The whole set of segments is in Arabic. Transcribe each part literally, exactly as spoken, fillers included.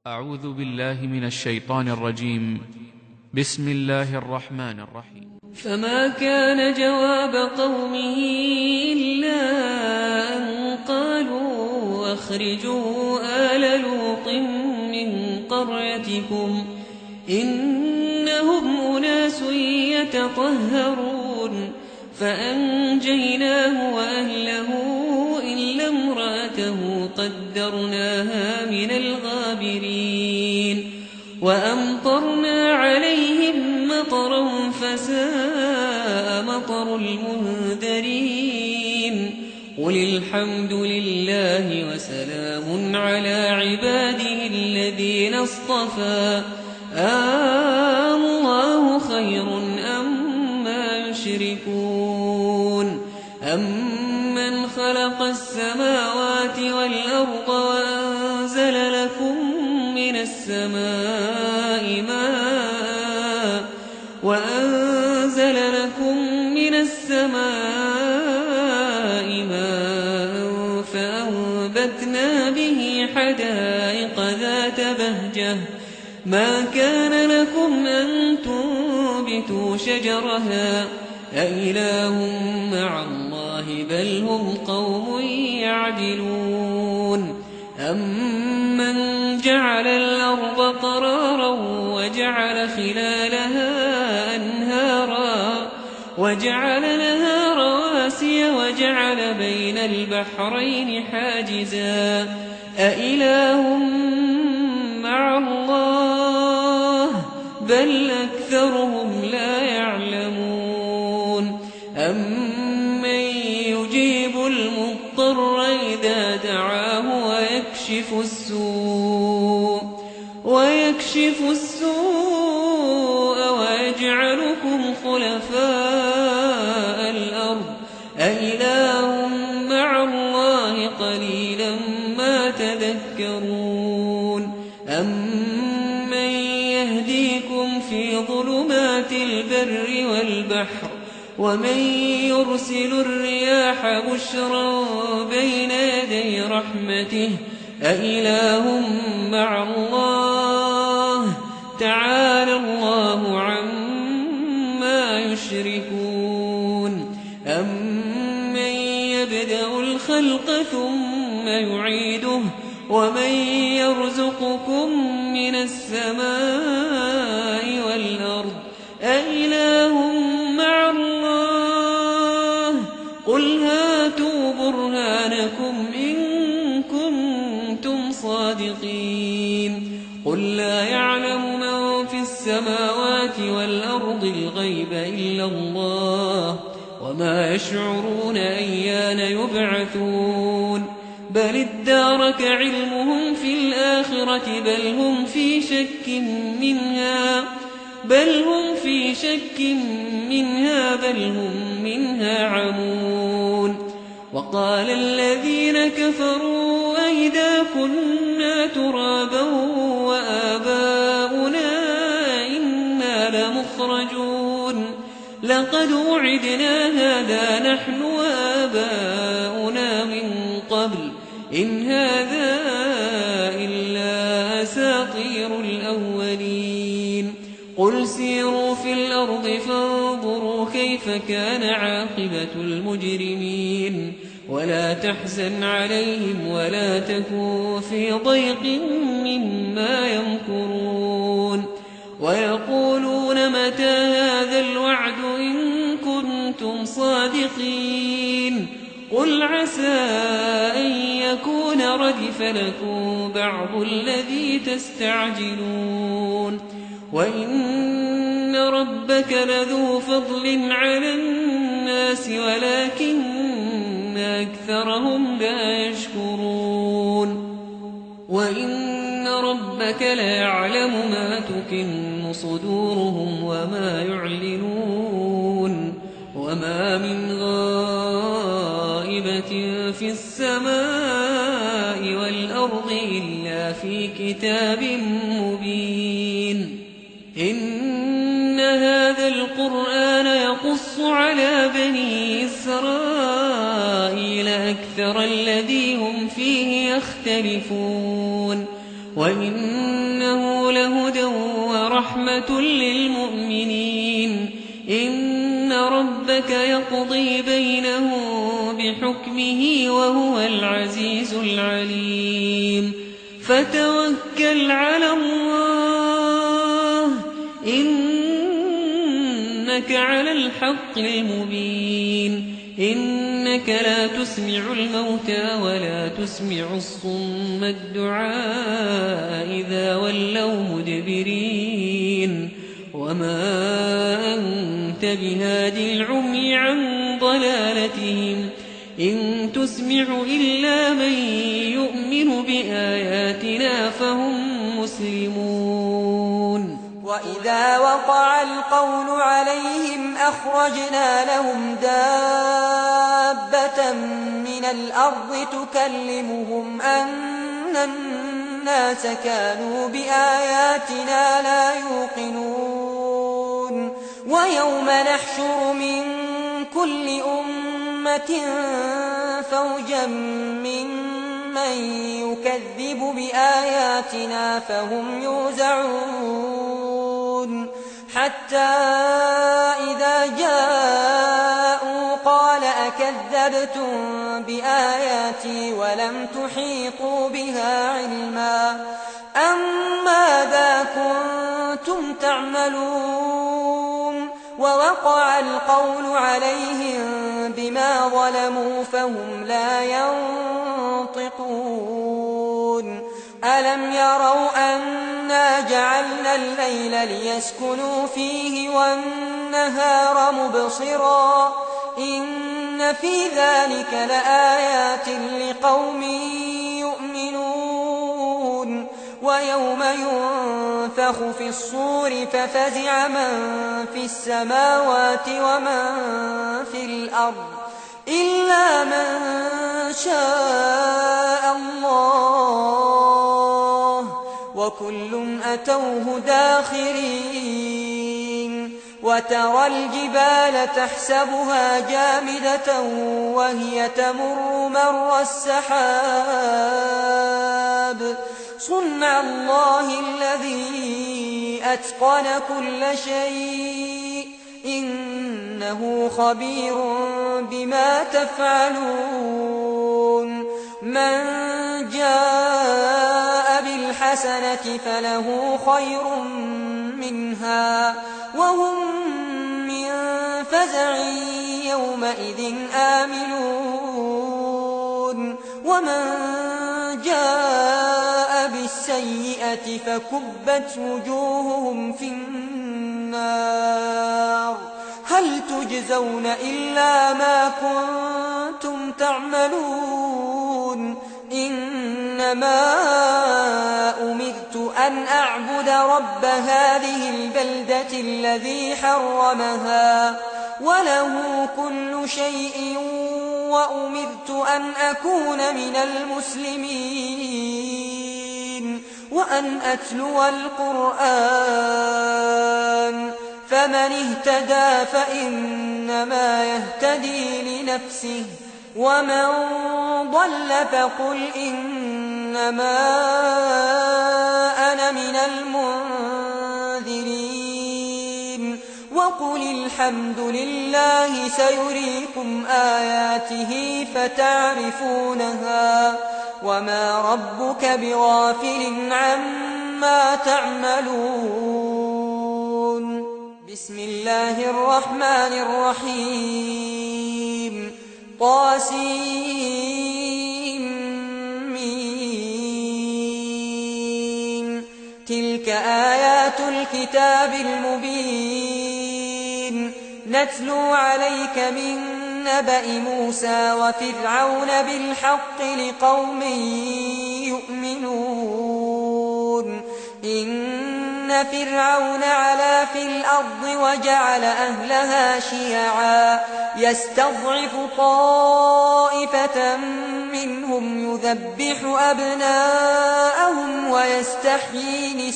أعوذ بالله من الشيطان الرجيم. بسم الله الرحمن الرحيم. فما كان جواب قومه إلا أن قالوا أخرجوا آل لوط من قريتكم إنهم أناس يتطهرون فأنجيناه وأهله إلا امرأته قدرناها من الغابرين وأمطرنا عليهم مطرا فساء مطر المنذرين قل الحمد لله وسلام على عباده الذين اصطفى آه الله خير أما يشركون أمن خلق السماوات والأرض وأنزل لكم من السماء ماء وأنزل لكم من السماء ماء فأنبتنا به حدائق ذات بهجة ما كان لكم أن تنبتوا شجرها أإله مع الله بل هم قوم يعدلون أمن جعل الأرض قرارا وجعل خلالها أنهارا وجعل لها رواسي وجعل بين البحرين حاجزا أإله مع الله بل أكثرهم لا يعلمون أمن يجيب المضطر إذا دعاه ويكشف السوء ويكشف السوء ويجعلكم خلفاء الأرض أإله مع الله قليلا ما تذكرون أمن يهديكم في ظلمات البر والبحر ومن يرسل الرياح بشرا بين يدي رحمته أإله مع الله تعالى الله عما يشركون أمن يبدأ الخلق ثم يعيده ومن يرزقكم من السماء والأرض أإله مع الله قل هاتوا برهانكم إن كنتم صادقين قل لا يعلم من في السماوات والأرض الغيب إلا الله وما يشعرون أيان يبعثون بل ادارك علمهم في الآخرة بل هم في شك منها بل هم في شك منها بل هم منها عمون وقال الذين كفروا أئذا كنا ترابا وآباؤنا إنا لمخرجون لقد وعدنا هذا نحن وآباؤنا من قبل إن هذا إلا أساطير الأولين قل سيروا في الأرض فانظروا كيف كان عاقبة المجرمين ولا تحزن عليهم ولا تكن في ضيق مما يمكرون ويقولون متى هذا الوعد إن كنتم صادقين قل عسى أن يكون ردف لكم بعض الذي تستعجلون وإن ربك لذو فضل على الناس ولكن أكثرهم لا يشكرون وإن ربك ليعلم ما تكن صدورهم وما يعلنون وما من غائبة في السماء والأرض إلا في كتاب مبين إن هذا القرآن يقص على بني إسرائيل أكثر الذي هم فيه يختلفون وإن ورحمة للمؤمنين إن ربك يقضي بينهم بحكمه وهو العزيز العليم فتوكل على الله إنك على الحق المبين إنك لا تسمع الموتى ولا تسمع الصم الدعاء إذا ولوا مدبرين وما أنت بهادي العمي عن ضلالتهم إن تسمع إلا من يؤمن بآياتنا فهم مسلمون وإذا وقع القول عليهم أخرجنا لهم دابة من الأرض تكلمهم أن الناس كانوا بآياتنا لا يوقنون ويوم نحشر من كل أمة فوجا ممن يكذب بآياتنا فهم يوزعون حتى إذا جاءوا قال أكذبتم بآياتي ولم تحيطوا بها علما أم ماذا كنتم تعملون ووقع القول عليهم بما ظلموا فهم لا ينطقون ألم يروا أنا جعلنا الليل ليسكنوا فيه والنهار مبصرا إن في ذلك لآيات لقوم يؤمنون ويوم ينفخ في الصور ففزع من في السماوات ومن في الأرض إلا من شاء الله وكل أتوه داخرين وترى الجبال تحسبها جامدة وهي تمر مر السحاب صنع الله الذي أتقن كل شيء إنه خبير بما تفعلون من جاء بالحسنة فله خير منها وهم من فزع يومئذ آمنون ومن جاء بالسيئة فكبت وجوههم في النار هل تجزون إلا ما كنتم تعملون إنما أمرت أن أعبد رب هذه البلدة الذي حرمها وله كل شيء وأمرت أن أكون من المسلمين وأن أتلو القرآن فمن اهتدى فإنما يهتدي لنفسه ومن ضل فقل إنما أنا من المنذرين وقل الحمد لله سيريكم آياته فتعرفونها وما ربك بغافل عما تعملون بسم الله الرحمن الرحيم طاسيم تلك آيات الكتاب المبين نتلو عليك من نبأ موسى وفرعون بالحق لقوم يؤمنون إن فرعون علا في الأرض وجعل أهلها شيعا يستضعف طائفة منهم يذبح أبناءهم ويستحيي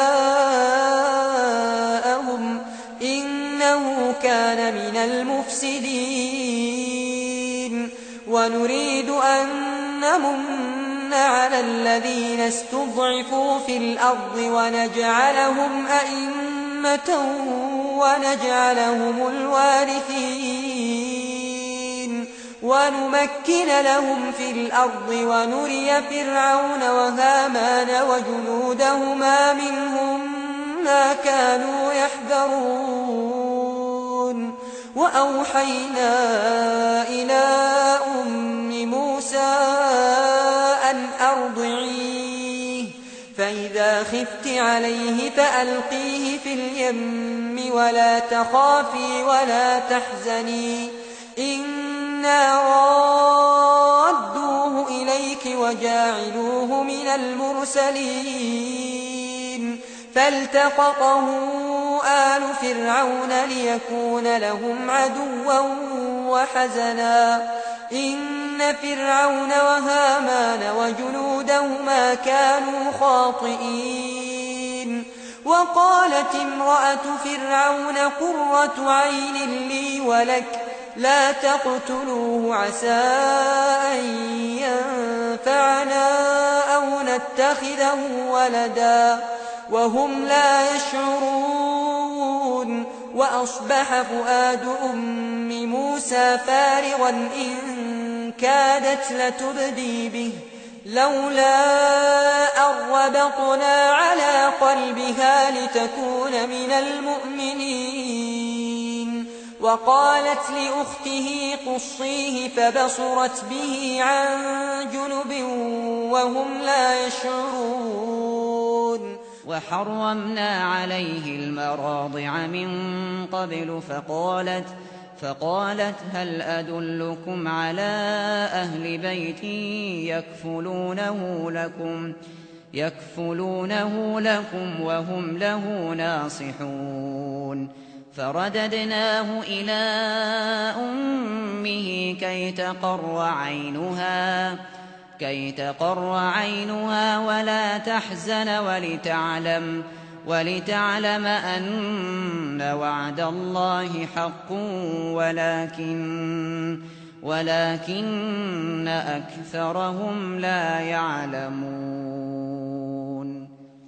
نساءهم إنه كان من المفسدين ونريد أن نمن على الذين استضعفوا في الأرض ونجعلهم أئمة ونجعلهم الوارثين ونمكن لهم في الأرض ونري فرعون وهامان وجنودهما منهم ما كانوا يحذرون وأوحينا إلى أم موسى أن أرضعيه فإذا خفت عليه فألقيه في اليم ولا تخافي ولا تحزني إنا رادوه إليك وجاعلوه من المرسلين فالتقطه آل فرعون ليكون لهم عدوا وحزنا إن فرعون وهامان وجنودهما كانوا خاطئين وقالت امرأة فرعون قرة عين لي ولك لا تقتلوه عسى أن ينفعنا أو نتخذه ولدا وهم لا يشعرون وأصبح فؤاد أم موسى فارغا إن كادت لتبدي به لولا أن ربطنا على قلبها لتكون من المؤمنين وقالت لأخته قصيه فبصرت به عن جنب وهم لا يشعرون وحرمنا عليه المراضع من قبل فقالت فقالت هل أدلكم على أهل بيت يكفلونه لكم يكفلونه لكم وهم له ناصحون فرددناه إلى أمه كي تقر عينها كي تقر عينها ولا تحزن ولتعلم ولتعلم أن وعد الله حق ولكن ولكن أكثرهم لا يعلمون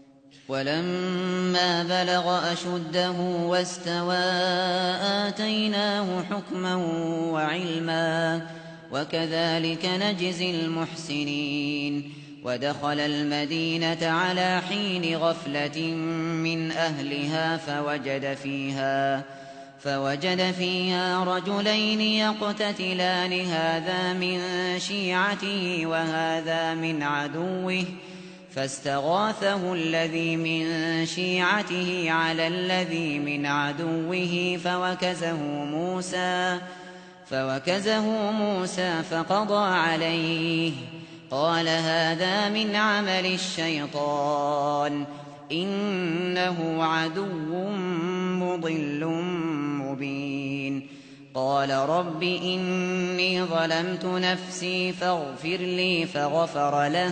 ولما بلغ أشده واستوى آتيناه حكما وعلما وكذلك نجزي المحسنين ودخل المدينة على حين غفلة من أهلها فوجد فيها فوجد فيها رجلين يقتتلان هذا من شيعته وهذا من عدوه فاستغاثه الذي من شيعته على الذي من عدوه فوكزه موسى فوكزه موسى فقضى عليه قال هذا من عمل الشيطان إنه عدو مضل مبين قال رب إني ظلمت نفسي فاغفر لي فغفر له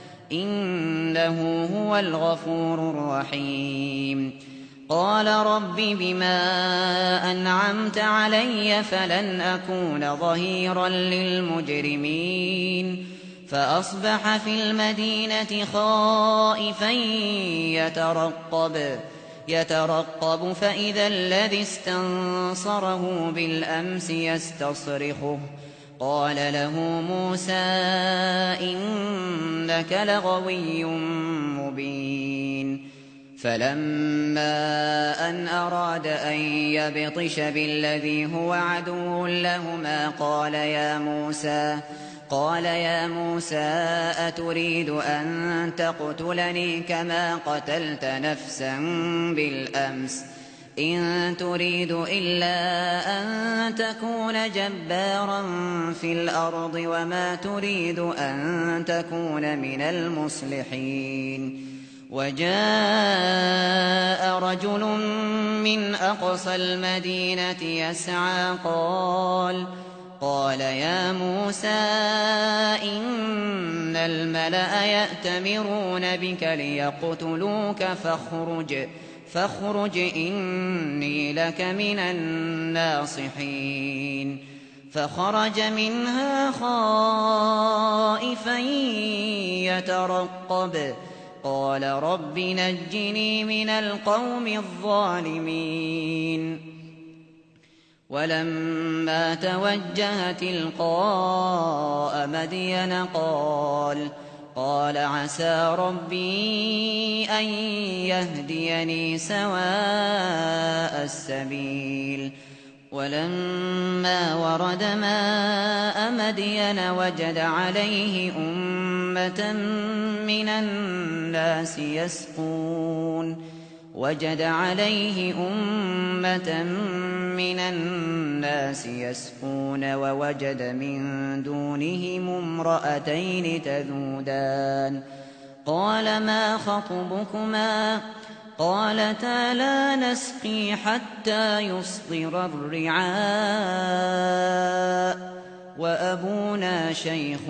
إنه هو الغفور الرحيم قال رب بما أنعمت علي فلن أكون ظهيرا للمجرمين فأصبح في المدينة خائفا يترقب يترقب فإذا الذي استنصره بالأمس يستصرخه قال له موسى إنك لغوي مبين فلما أن أراد أن يبطش بالذي هو عدو لهما قال يا موسى قال يا موسى أتريد أن تقتلني كما قتلت نفسا بالأمس إن تريد إلا أن تكون جبارا في الأرض وما تريد أن تكون من المصلحين وجاء رجل من أقصى المدينة يسعى قال قال يا موسى إن الملأ يأتمرون بك ليقتلوك فاخرج فاخرج إني لك من الناصحين فخرج منها خائفا يترقب قال رب نجني من القوم الظالمين ولما توجه تلقاء مدين قال قال عسى ربي أن يهديني سواء السبيل ولما ورد ماء مدين وجد عليه أمة من الناس يسقون وجد عليه أمة من الناس يسقون ووجد من دونهم امرأتين تذودان قال ما خطبكما قالتا لا نسقي حتى يصدر الرعاء وأبونا شيخ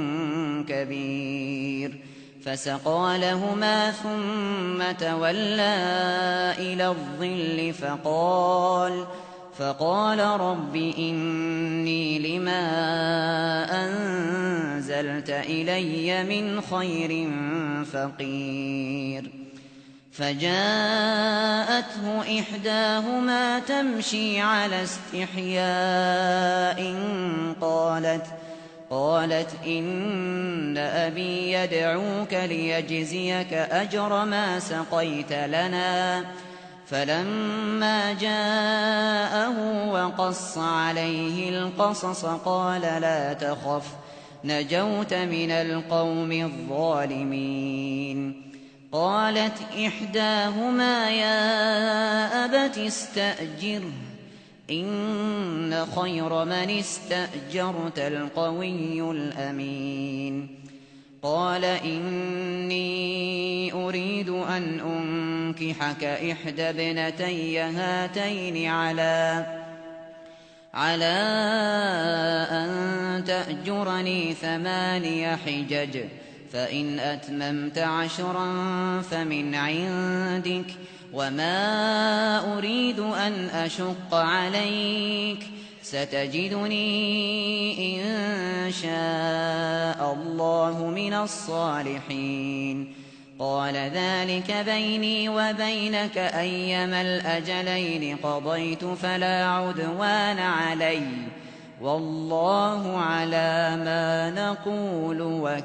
كبير فسقى لهما ثم تولى إلى الظل فقال فقال رب إني لما أنزلت إلي من خير فقير فجاءته إحداهما تمشي على استحياء قالت قالت إن أبي يدعوك ليجزيك أجر ما سقيت لنا فلما جاءه وقص عليه القصص قال لا تخف نجوت من القوم الظالمين قالت إحداهما يا أبت استأجره إن خير من استأجرت القوي الأمين قال إني أريد أن أنكحك إحدى ابنتي هاتين على على أن تأجرني ثماني حجج فإن أتممت عشرا فمن عندك وما أريد أن أشق عليك ستجدني إن شاء الله من الصالحين قال ذلك بيني وبينك أيما الأجلين قضيت فلا عدوان علي والله على ما نقول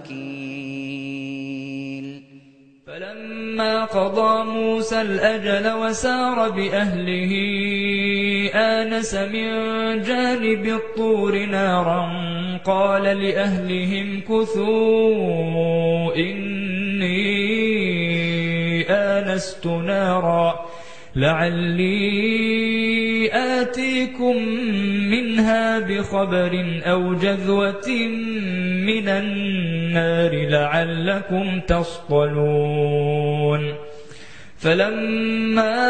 وكيل فلما قضى موسى الأجل وسار بأهله آنس من جانب الطور نارا قال لأهلهم كثوا إني آنست نارا لعلي آتيكم منها بخبر أو جذوة من النار لعلكم تصطلون فلما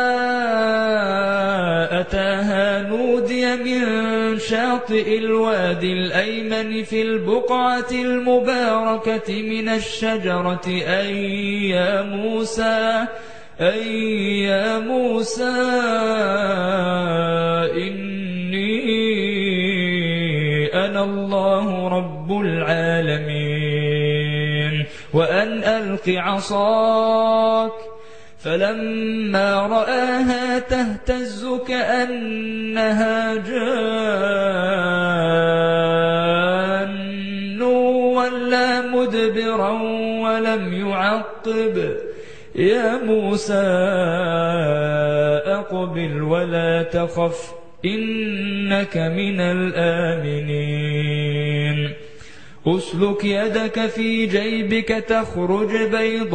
أتاها نودي من شاطئ الوادي الأيمن في البقعة المباركة من الشجرة أي يا موسى أي يا موسى إني أنا الله رب العالمين وأن ألق عصاك فلما رآها تهتز كأنها جان ولا مدبرا ولم يعقب يا موسى أقبل ولا تخف إنك من الآمنين أسلك يدك في جيبك تخرج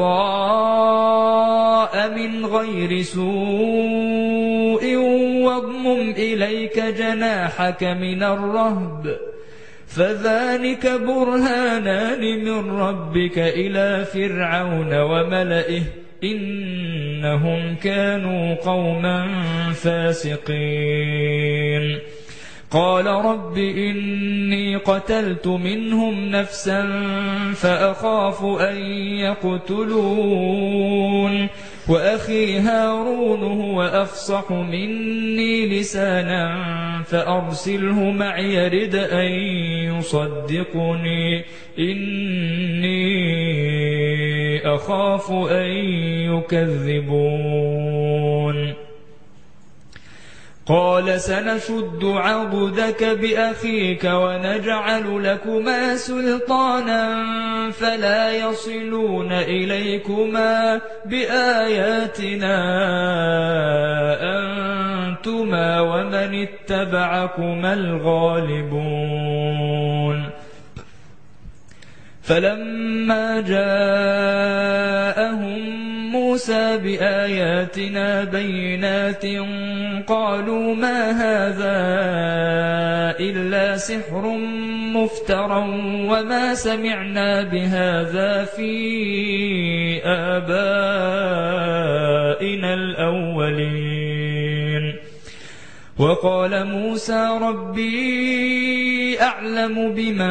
بيضاء من غير سوء واضمم إليك جناحك من الرهب فذلك برهانان من ربك إلى فرعون وملئه إنهم كانوا قوما فاسقين قال رب إني قتلت منهم نفسا فأخاف أن يقتلون وأخي هارون هو أفصح مني لسانا فأرسله معي يرد أن يصدقني إني أخاف أن يكذبون قال سنشد عضدك بأخيك ونجعل لكما سلطانا فلا يصلون إليكما بآياتنا أنتما ومن اتبعكما الغالبون فلما جاءهم موسى بآياتنا بينات قالوا ما هذا إلا سحر مفترى وما سمعنا بهذا في آبائنا الأولين وقال موسى ربي أعلم بمن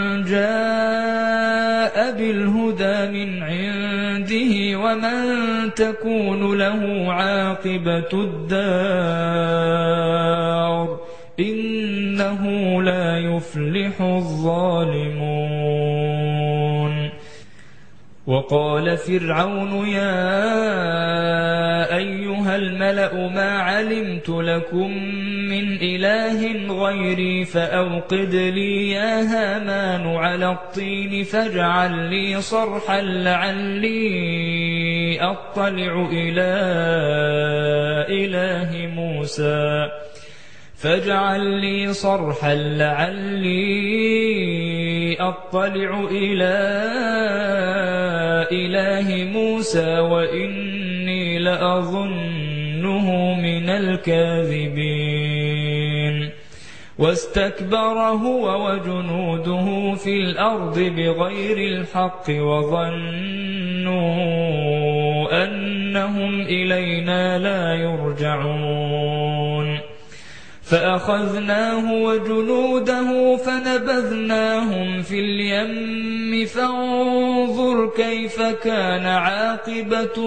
جاء بالهدى من عنده ومن تكون له عاقبة الدار إنه لا يفلح الظالمون وقال فرعون يا أيها الملأ ما علمت لكم من إله غيري فأوقد لي يا هامان على الطين فاجعل لي صرحا لعلي أطلع إلى إله موسى فاجعل لي صرحا لعلي أطلع إلى إله موسى وإني لأظنه من الكاذبين واستكبر هو وجنوده في الأرض بغير الحق وظنوا أنهم إلينا لا يرجعون فأخذناه وجنوده فنبذناهم في اليم فانظر كيف كان عاقبة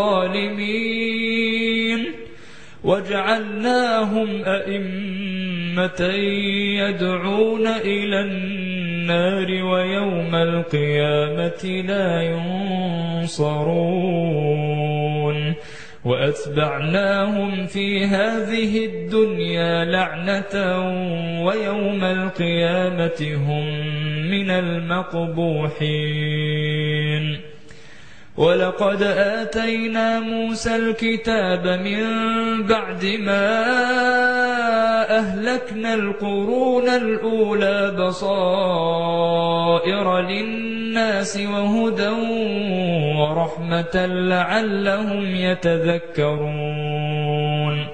الظالمين وجعلناهم أئمة يدعون إلى النار ويوم القيامة لا ينصرون وأتبعناهم في هذه الدنيا لعنة ويوم القيامة هم من المقبوحين ولقد آتينا موسى الكتاب من بعد ما أهلكنا القرون الأولى بصائر للناس وهدى ورحمة لعلهم يتذكرون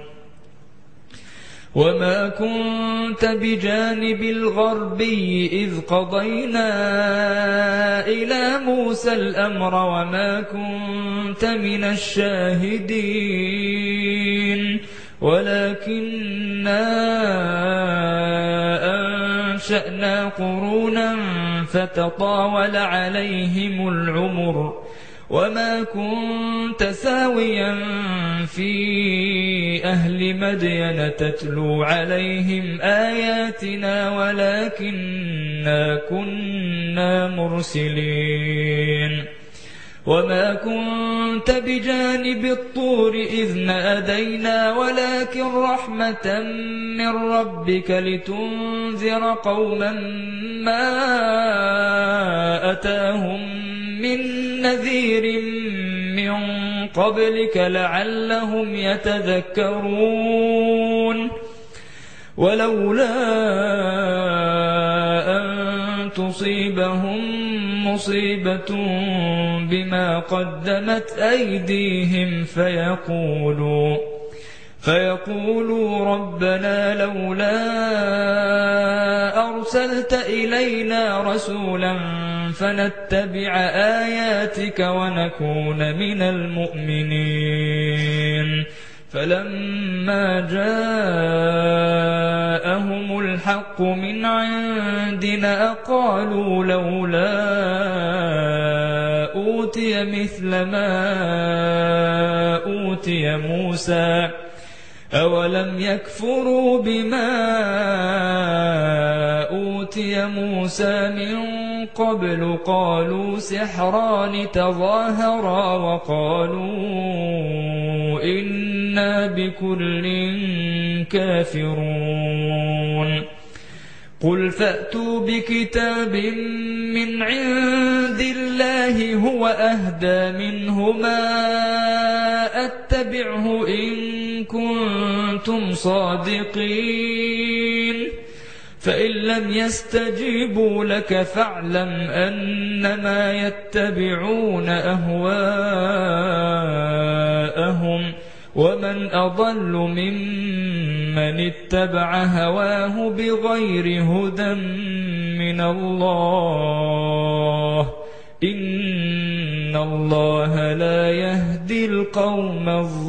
وما كنت بجانب الغربي إذ قضينا إلى موسى الأمر وما كنت من الشاهدين ولكننا أنشأنا قرونا فتطاول عليهم العمر وما كنت ساويا في أهل مدين تتلو عليهم آياتنا ولكننا كنا مرسلين وما كنت بجانب الطور إذ نادينا ولكن رحمة من ربك لتنذر قوما ما أتاهم من نذير من قبلك لعلهم يتذكرون ولولا أن تصيبهم مصيبة بما قدمت أيديهم فيقولوا فيقولوا ربنا لولا أرسلت إلينا رسولا فنتبع آياتك ونكون من المؤمنين فلما جاءهم الحق من عندنا قالوا لولا أوتي مثل ما أوتي موسى أولم يكفروا بما أوتي موسى من قبل قالوا سحران تظاهرا وقالوا إنا بكل كافرون قل فأتوا بكتاب من عند الله هو أهدى منهما أتبعه إن كنتم صادقين فإن لم يستجيبوا لك فاعلم أنما يتبعون أهواءهم ومن أضل ممن اتبع هواه بغير هدى من الله إن الله لا يهدي القوم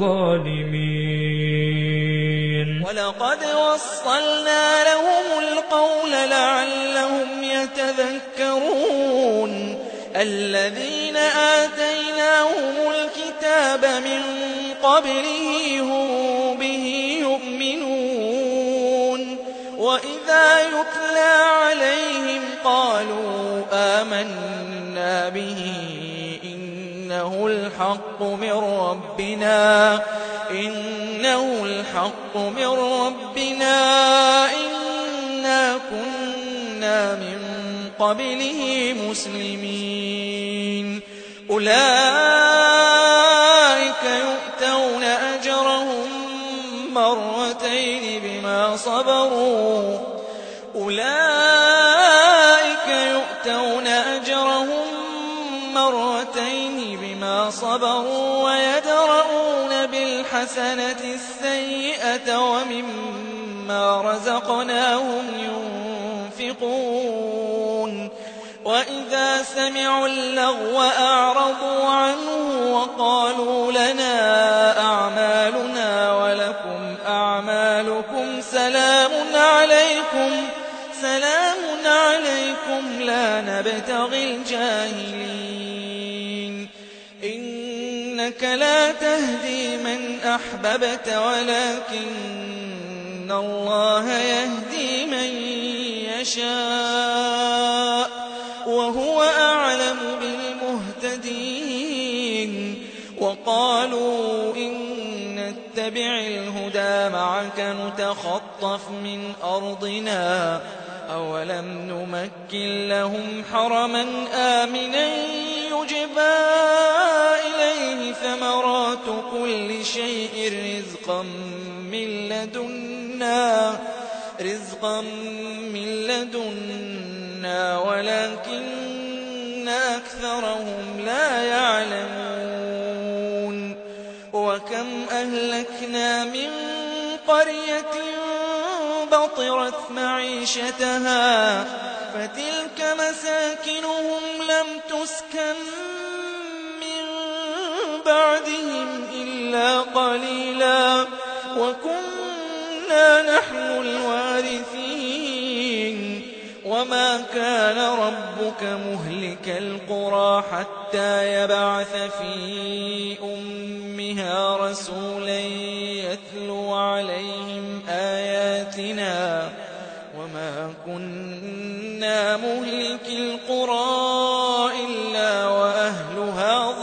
الظالمين ولقد وصلنا لهم القول لعلهم يتذكرون الذين آتيناهم الكتاب من قبله هم به يؤمنون وإذا يتلى عليهم قالوا آمنا به إنه الحق من ربنا إنه الحق من ربنا إنا كنا من قبله مسلمين أولئك يؤتون أجرهم مرتين بما صبروا أولئك يؤتون أجرهم مرتين بما صبروا ويدرؤون بالحسنة السيئة ومما رزقناهم ينفقون وإذا سمعوا اللغو أعرضوا عنه وقالوا لنا أعمالنا ولكم أعمالكم سلام عليكم سلام عليكم لا نبتغي الجاهلين إنك لا تهدي من أحببت ولكن الله يهدي من يشاء وهو أعلم بالمهتدين وقالوا إن نتبع الهدى معك نتخطف من أرضنا أولم نمكن لهم حرما آمنا يجبى إليه ثمرات كل شيء رزقا من لدنا رزقا من لدنا ولكن أكثرهم لا يعلمون وكم أهلكنا من قرية بطرت معيشتها فتلك مساكنهم لم تسكن من بعدهم إلا قليلا وكنا نحن الوارثين وما كان ربك مهلك القرى حتى يبعث في أمها رسولا يتلو عليهم آياتنا وما كنا مهلك القرى إلا وأهلها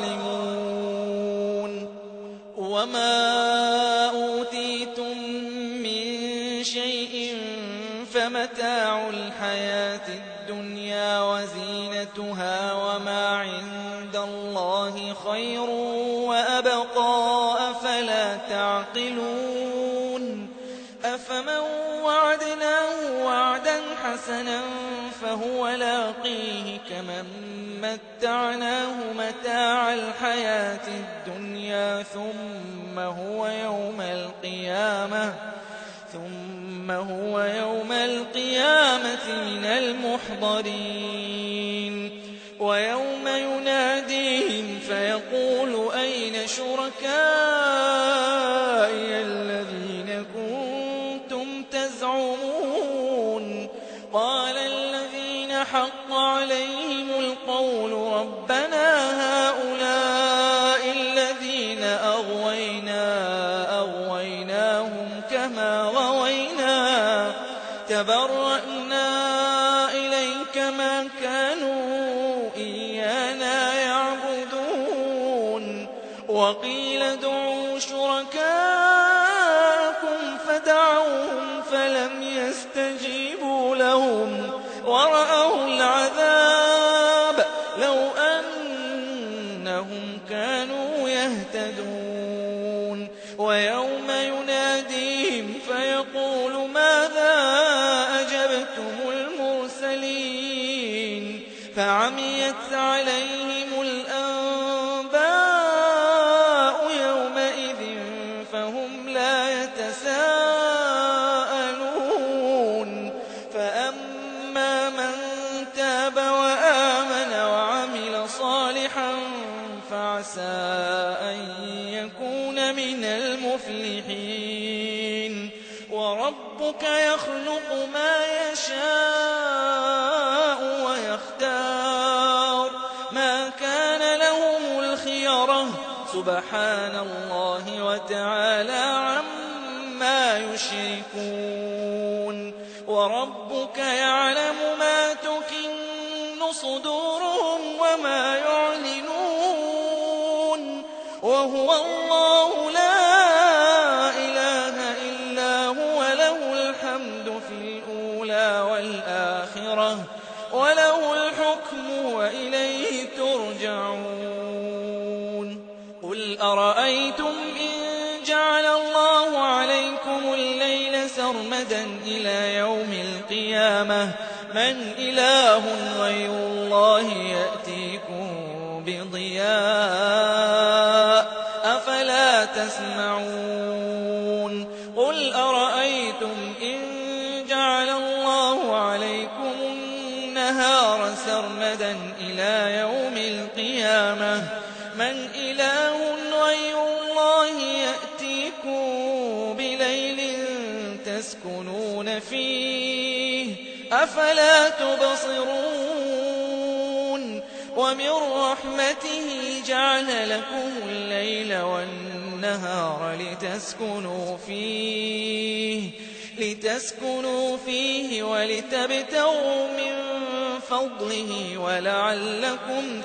ظالمون وما أوتيتم من شيء فمتاع الحياة الدنيا وزينتها وما عند الله خير وأبقى أفلا تعقلون أفمن وعدناه وعدا حسنا فهو لاقيه كمن متعناه متاع الحياة الدنيا ثم هو يوم القيامة ثم هو يوم القيامة من المحضرين ويوم يناديهم فيقول أين شركائي الذين كنتم تزعمون قال الذين حق عليهم القول ربنا ما روينا تبرأنا إليك ما كانوا إيانا يعبدون وقيل ادعوا شركاءكم فدعوهم فلم يستجيبوا لهم ورأوا العذاب لو أنهم كانوا يهتدون ويوم يناديهم فيقول ماذا أجبتم المرسلين فعميت عليهم الأنباء يومئذ فهم لا يتساءلون فأما من تاب وآمن وعمل صالحا فعسى أن يكون من المفلحين وربك يخلق ما يشاء ويختار ما كان لهم الخيرة سبحان الله وتعالى عما يشركون وربك يعلم ما تكن صدورهم وما يعلنون وهو الله لا إله إلا هو له الحمد في الأولى والآخرة وله الحكم وإليه ترجعون قل أرأيتم إن جعل الله عليكم الليل سرمدا إلى يوم القيامة من إله غير الله يأتيكم بضياء أفلا تسمعون قل أرأيتم إن جعل الله عليكم النهار سرمدا إلى يوم القيامة من إله غير الله يأتيكم بليل تسكنون فيه أفلا تبصرون ومن رحمته جعل لكم الليل والنهار لتسكنوا فيه لتسكنوا فيه ولتبتغوا من فضله ولعلكم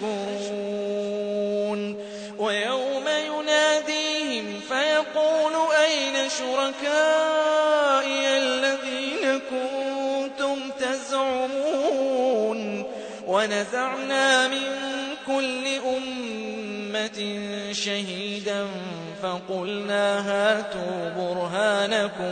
تشكرون ويوم يناديهم فيقول أين شركائي الذين كنتم تزعمون ونزعنا من كل أمة شهيدا فقلنا هاتوا برهانكم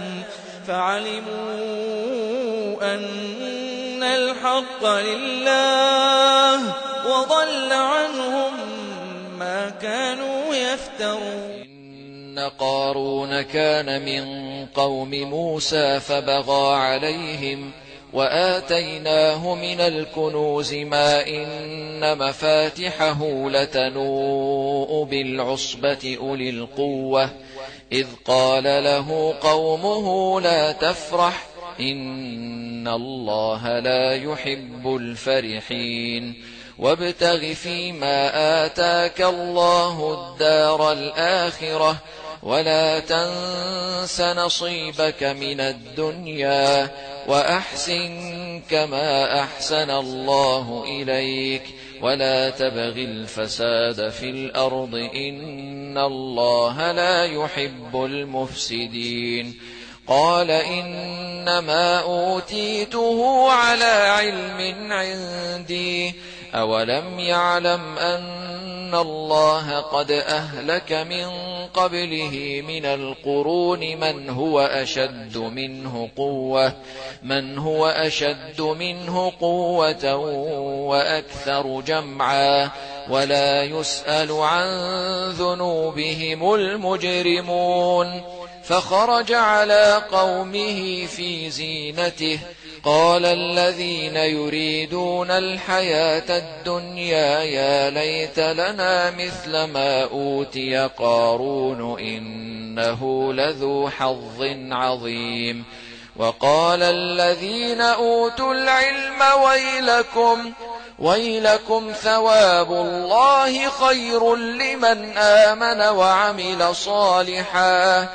فعلموا أن الحق لله وضل عنهم ما كانوا يفترون إن قارون كان من قوم موسى فبغى عليهم وآتيناه من الكنوز ما إن مفاتحه لتنوء بالعصبة أولي القوة إذ قال له قومه لا تفرح إن الله لا يحب الفرحين وابتغ فيما آتاك الله الدار الآخرة ولا تنس نصيبك من الدنيا وأحسن كما أحسن الله إليك ولا تبغ الفساد في الأرض إن الله لا يحب المفسدين قال إنما أوتيته على علم عندي أولم يعلم أن الله قد أهلك من قبله من القرون من هو أشد منه قوة من هو أشد منه قوة وأكثر جمعا ولا يسأل عن ذنوبهم المجرمون فخرج على قومه في زينته قال الذين يريدون الحياة الدنيا يا ليت لنا مثل ما أوتي قارون إنه لذو حظ عظيم وقال الذين أوتوا العلم ويلكم ويلكم ثواب الله خير لمن آمن وعمل صالحا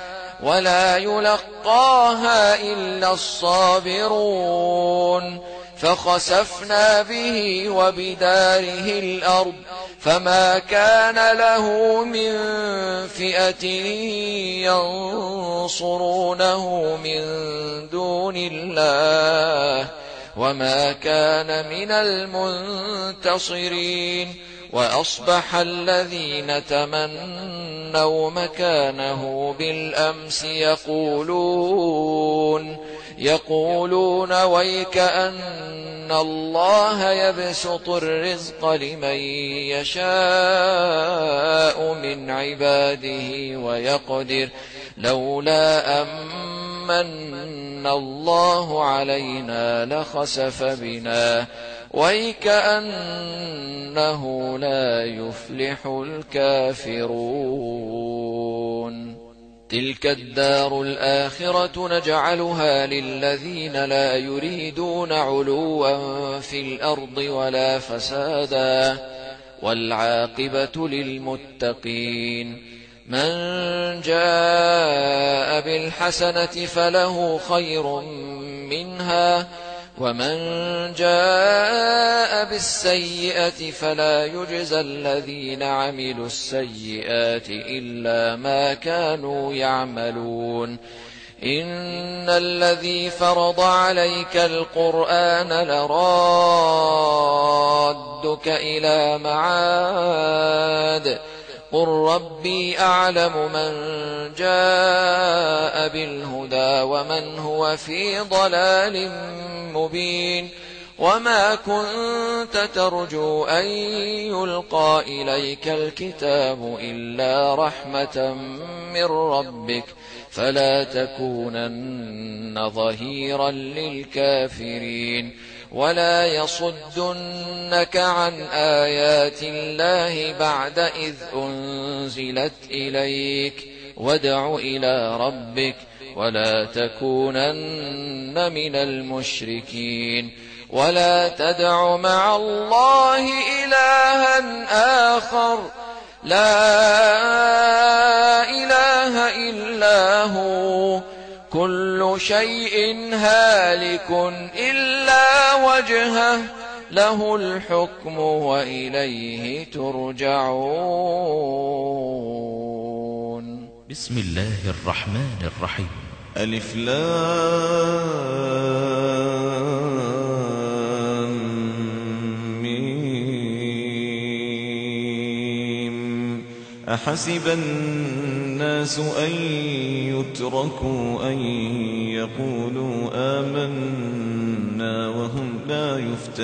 ولا يلقاها إلا الصابرون فخسفنا به وبداره الأرض فما كان له من فئة ينصرونه من دون الله وما كان من المنتصرين وأصبح الذين تمنوا مكانه بالأمس يقولون يقولون ويك أن الله يبسط الرزق لمن يشاء من عباده ويقدر لولا أمن الله علينا لخسف بنا ويك أنه لا يفلح الكافرون تلك الدار الآخرة نجعلها للذين لا يريدون علوا في الأرض ولا فسادا والعاقبة للمتقين من جاء بالحسنة فله خير منها ومن جاء بالسيئة فلا يجزى الذين عملوا السيئات إلا ما كانوا يعملون إن الذي فرض عليك القرآن لرادك إلى معاد قل ربي أعلم من جاء بالهدى ومن هو في ضلال مبين وما كنت ترجو أن يلقى إليك الكتاب إلا رحمة من ربك فلا تكونن ظهيرا للكافرين ولا يصدنك عن آيات الله بعد إذ أنزلت إليك وادع إلى ربك ولا تكونن من المشركين ولا تدع مع الله إلها آخر لا إله إلا هو كل شيء هالك إلا وجهه له الحكم وإليه ترجعون بسم الله الرحمن الرحيم ألف لام ميم أحسب الناس أن يتركوا أن يقولوا آمنا وهم لا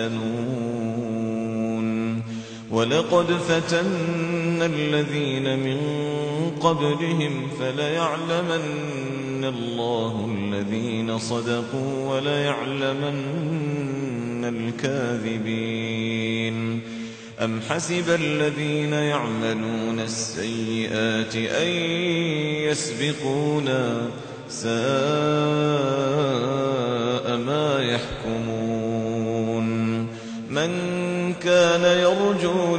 يفتنون ولقد فتنا الذين من قبلهم فليعلمن الله الذين صدقوا وليعلمن الكاذبين أم حسب الذين يعملون السيئات أن يسبقونا ساء ما يحكمون من كان يرجو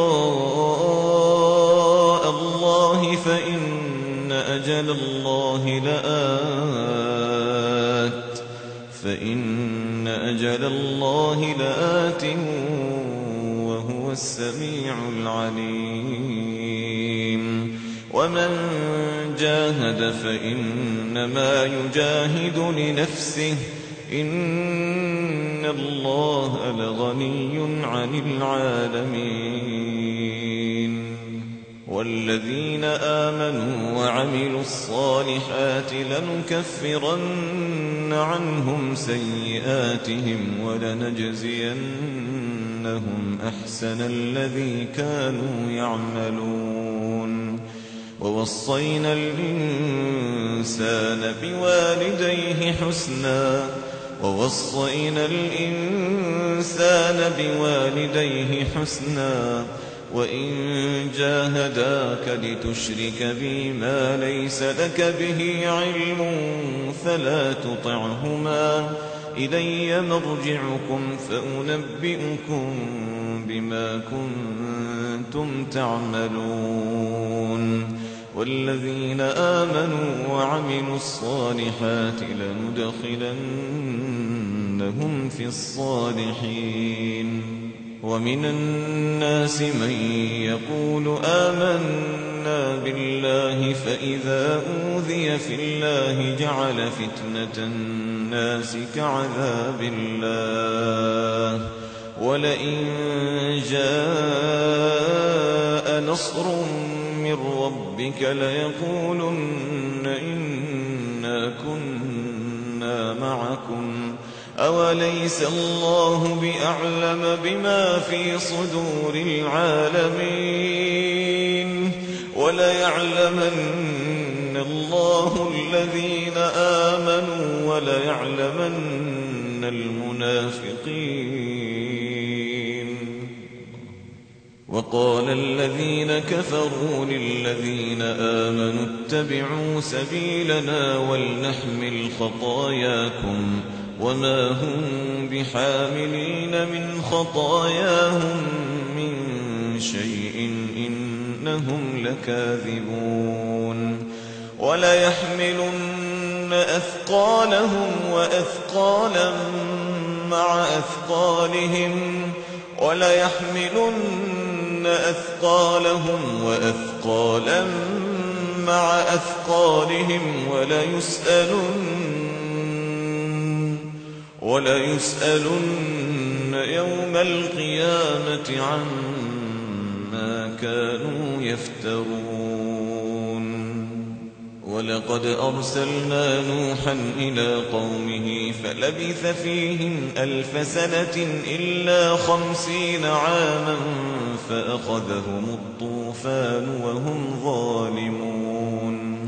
لقاء الله فإن أجل الله لآت فإن أجل الله لآت وهو السميع العليم ومن جاهد فإنما يجاهد لنفسه إن الله لغني عن العالمين والذين آمنوا وعملوا الصالحات لنكفرن عنهم سيئاتهم ولنجزينهم أحسن الذي كانوا يعملون ووصينا الإنسان بوالديه حسنا ووصينا الإنسان بوالديه حسنا وإن جاهداك لتشرك بي ما ليس لك به علم فلا تطعهما إلي مرجعكم فأنبئكم بما كنتم تعملون والذين آمنوا وعملوا الصالحات لندخلنهم في الصالحين ومن الناس من يقول آمنا بالله فإذا أوذي في الله جعل فتنة الناس كعذاب الله ولئن جاء نصر من ربك ليقولن إنا كنا معكم أوليس الله بأعلم بما في صدور العالمين وليعلمن الله الذين آمنوا وليعلمن المنافقين وقال الذين كفروا للذين آمنوا اتبعوا سبيلنا ولنحمل خطاياكم وما هم بحاملين من خطاياهم من شيء إنهم لكاذبون وليحملن أثقالهم وأثقالا مع أثقالهم وليحملن أثقالهم وأثقالا مع أثقالهم وليسألن وليسألن يوم القيامة عما كانوا يفترون ولقد أرسلنا نوحا إلى قومه فلبث فيهم ألف سنة إلا خمسين عاما فأخذهم الطوفان وهم ظالمون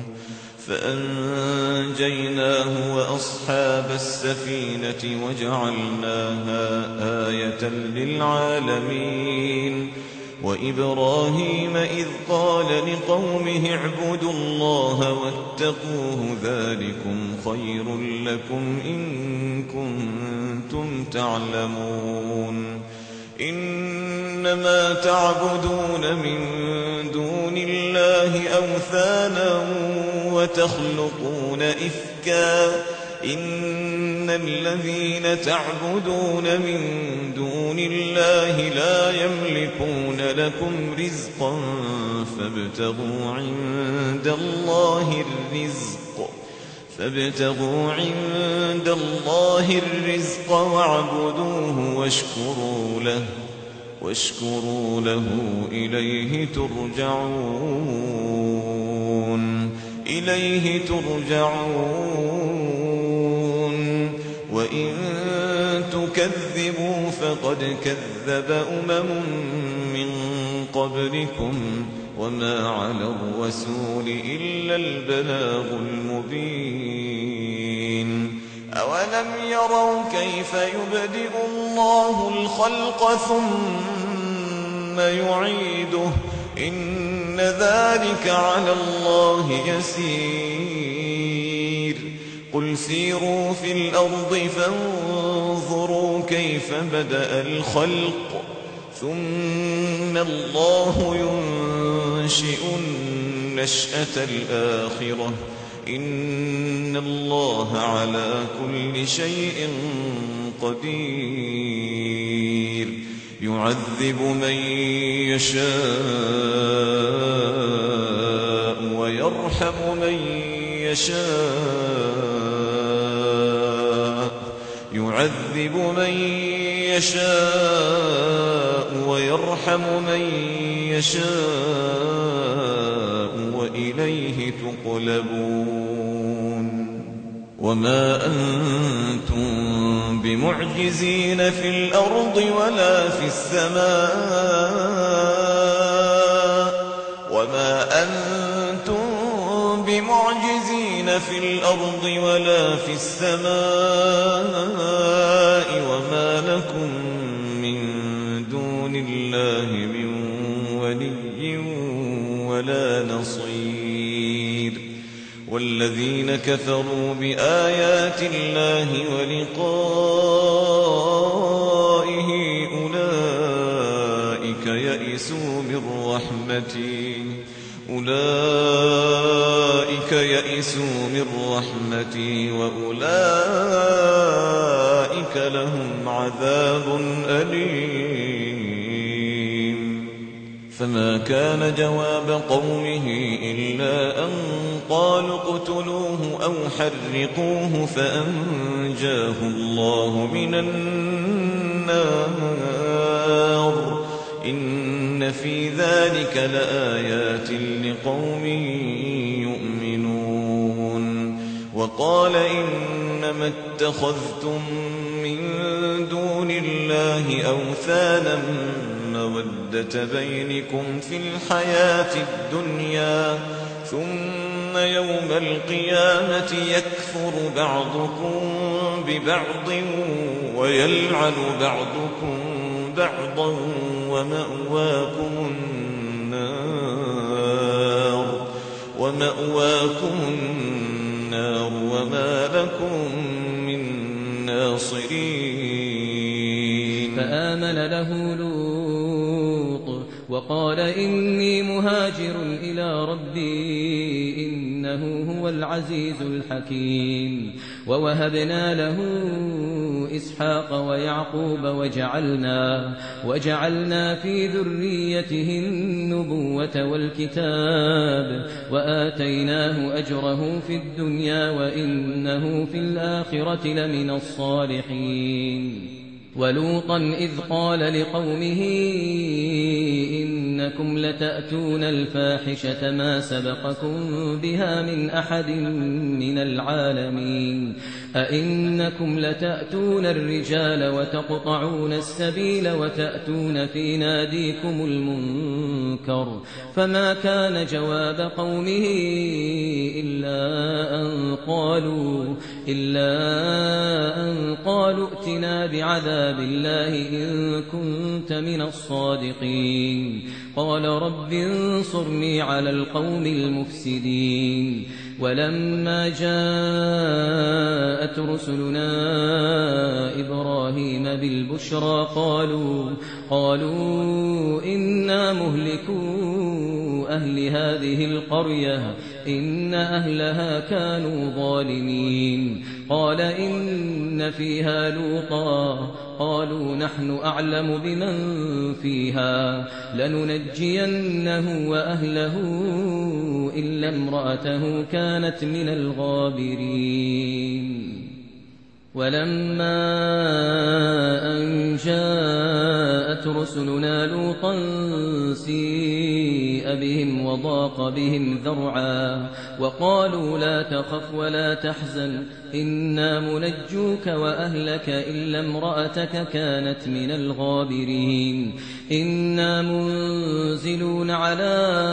فأنجيناه وأصحاب السفينة وجعلناها آية للعالمين وإبراهيم إذ قال لقومه اعبدوا الله واتقوه ذلكم خير لكم إن كنتم تعلمون إنما تعبدون من دون الله أوثانا وتخلقون إفكا إن الذين تعبدون من دون الله لا يملكون لكم رزقا فابتغوا عند الله الرزق فابتغوا عند الله الرزق واعبدوه واشكروا له واشكروا له إليه ترجعون إليه ترجعون وإن تكذبوا فقد كذب أمم من قبلكم وما على الرسول إلا البلاغ المبين أولم يروا كيف يبدئ الله الخلق ثم يعيده إن ذلك على الله يسير قل سيروا في الأرض فانظروا كيف بدأ الخلق ثم الله ينشئ النشأة الآخرة إن الله على كل شيء قدير يعذب من يشاء ويرحم من يشاء يعذب من يشاء ويرحم من يشاء وإليه تقلبون وما أنتم بمعجزين في الأرض ولا في السماء وما أنتم بمعجزين في الأرض ولا في السماء وما لكم من دون الله من ولي ولا نصير والذين كفروا بآيات الله ولقائه أولئك يئسوا من رحمتي أولئك يئسوا من رحمتي وأولئك لهم عذاب أليم فما كان جواب قومه إلا أن قالوا اقتلوه أو حرقوه فأنجاه الله من النار إن في ذلك لآيات لقوم يؤمنون وقال إنما اتخذتم من دون الله أوثانا مودة بينكم في الحياة الدنيا ثم يوم القيامة يكفر بعضكم ببعض ويلعن بعضكم بعضا ومأواكم النار ومأواكم النار وما لكم من ناصرين فآمن له لوط وقال إني مهاجر إلى ربي إنه هو العزيز الحكيم ووهبنا له إسحاق ويعقوب وجعلنا, وجعلنا في ذريته النبوة والكتاب وآتيناه أجره في الدنيا وإنه في الآخرة لمن الصالحين ولوطا إذ قال لقومه إنكم لتأتون الفاحشة ما سبقكم بها من أحد من العالمين أئنكم لتأتون الرجال وتقطعون السبيل وتأتون في ناديكم المنكر فما كان جواب قومه إلا أن قالوا, إلا أن قالوا ائتنا بعذاب الله إن كنت من الصادقين قال رب انصرني على القوم المفسدين ولما جاءت رسلنا إبراهيم بالبشرى قالوا, قالوا إنا مهلكو أهل هذه القرية إن أهلها كانوا ظالمين قال إن فيها لوطا قالوا نحن أعلم بمن فيها لننجينه وأهله إلا امرأته كانت من الغابرين ولما أن جاءت رسلنا لوطا سيء بهم وضاق بهم ذرعا وقالوا لا تخف ولا تحزن إنا منجوك وأهلك إلا امرأتك كانت من الغابرين إنا منزلون على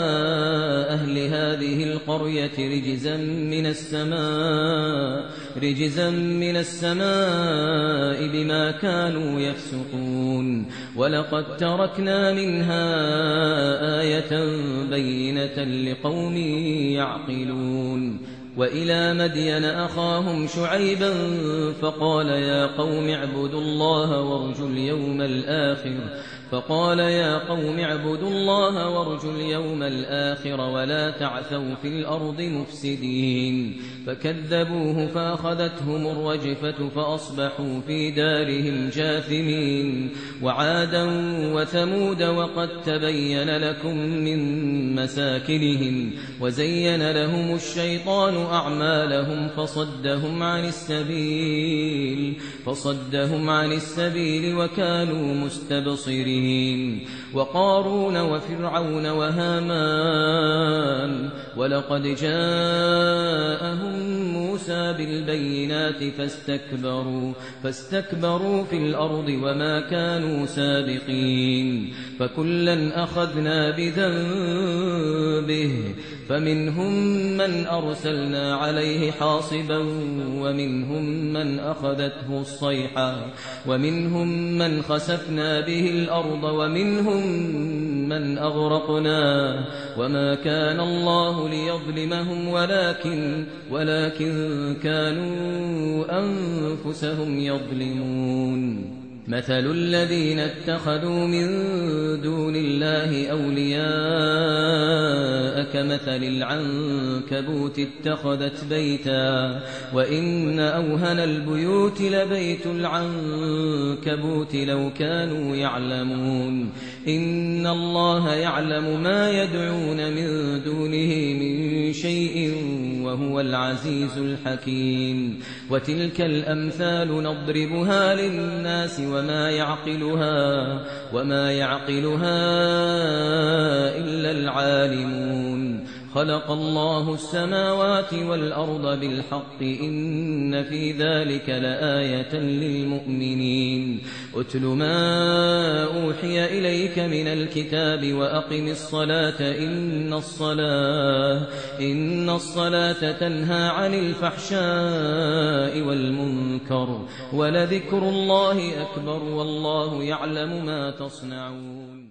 أهل هذه القرية رجزا من السماء رجزا من السماء بما كانوا يفسقون ولقد تركنا منها آية بينة لقوم يعقلون وإلى مدين أخاهم شعيبا فقال يا قوم اعبدوا الله وارجوا اليوم الآخر فقال يا قوم اعبدوا الله وارجوا اليوم الآخر ولا تعثوا في الأرض مفسدين فكذبوه فأخذتهم الرجفة فأصبحوا في دارهم جاثمين وعادا وثمود وقد تبين لكم من مساكنهم وزين لهم الشيطان أعمالهم فصدهم عن السبيل فصدهم عن السبيل وكانوا مستبصرين وقارون وفرعون وهامان ولقد جاءهم موسى بالبينات فاستكبروا فاستكبروا في الأرض وما كانوا سابقين فكلا أخذنا بذنبه فمنهم من أرسلنا عليه حاصبا ومنهم من أخذته الصيحة ومنهم من خسفنا به الأرض ومنهم من أغرقنا وما كان الله ليظلمهم ولكن, ولكن كانوا أنفسهم يظلمون مثل الذين اتخذوا من دون الله أولياء كمثل العنكبوت اتخذت بيتا وإن أوهن البيوت لبيت العنكبوت لو كانوا يعلمون إن الله يعلم ما يدعون من دونه من شيء وهو العزيز الحكيم وتلك الأمثال نضربها للناس وما يعقلها وما يعقلها إلا العالمون خلق الله السماوات والأرض بالحق إن في ذلك لآية للمؤمنين أتل ما أوحي إليك من الكتاب وأقم الصلاة إن الصلاة إن الصلاة تنهى عن الفحشاء والمنكر ولذكر الله أكبر والله يعلم ما تصنعون